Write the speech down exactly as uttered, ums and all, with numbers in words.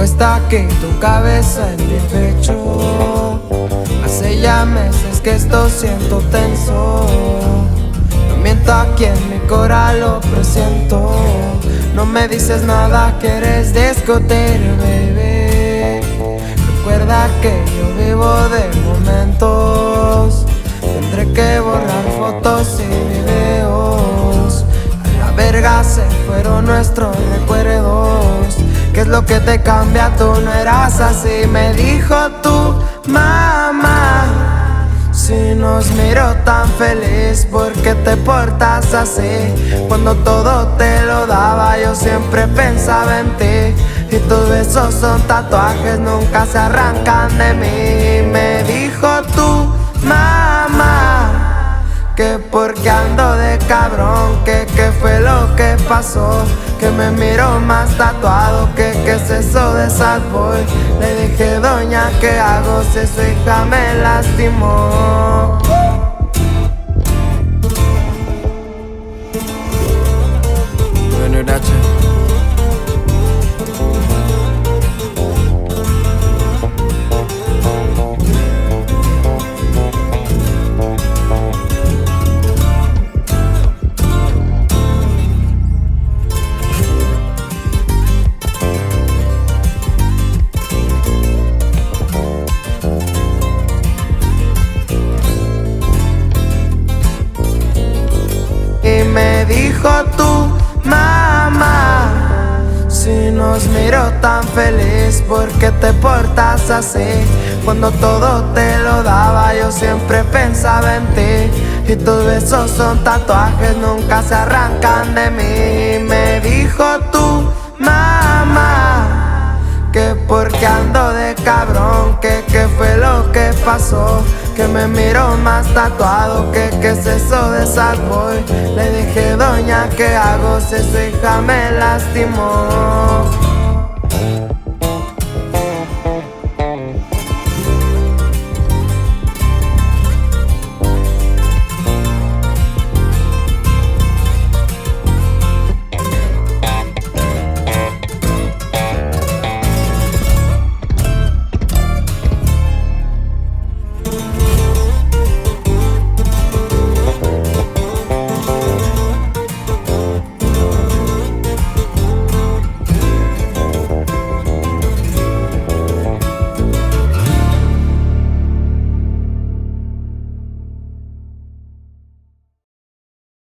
cuesta aquí tu cabeza en mi pecho. Hace ya meses que esto siento tenso. No miento aquí en mi cora, lo presiento. No me dices nada, quieres discutir, baby. Recuerda que yo vivo de momentos. Tendré que borrar fotos y videos. A la verga se fueron nuestros recuerdos. ¿Qué es lo que te cambia? Tú no eras así, me dijo tu mamá. Si nos miro tan feliz, ¿por qué te portas así? Cuando todo te lo daba, yo siempre pensaba en ti. Y tus besos son tatuajes, nunca se arrancan de mí. Me dijo tu mamá que porque ando de cabrón, que qué fue lo que pasó, que me miro más tatuado, que qué es eso de sad boy. Le dije, doña, ¿qué hago si su hija me lastimó? Junior H. Y me dijo tu mamá, si nos miro tan feliz, ¿por qué te portas así? Cuando todo te lo daba, yo siempre pensaba en ti. Y tus besos son tatuajes, nunca se arrancan de mí. Me dijo tu mamá que porque ando de cabrón, que qué fue lo que pasó, que me miro más tatuado, que qué es eso de sad boy. Le dije, doña, ¿qué hago si su hija me lastimó?